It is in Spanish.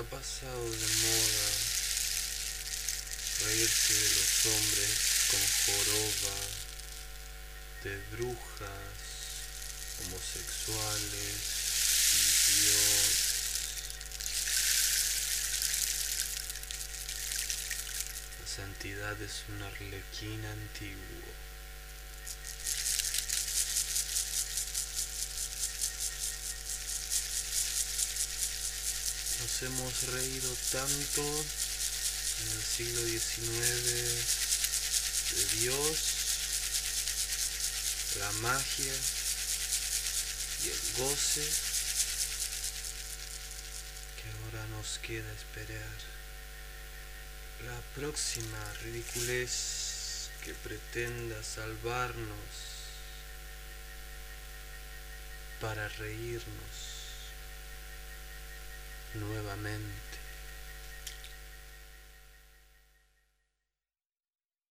pasado de moda reírse de los hombres con joroba, de brujas, homosexuales, Dios. La santidad es un arlequín antiguo. Nos hemos reído tanto en el siglo XIX de Dios, la magia y el goce, que ahora nos queda esperar la próxima ridiculez que pretenda salvarnos para reírnos nuevamente.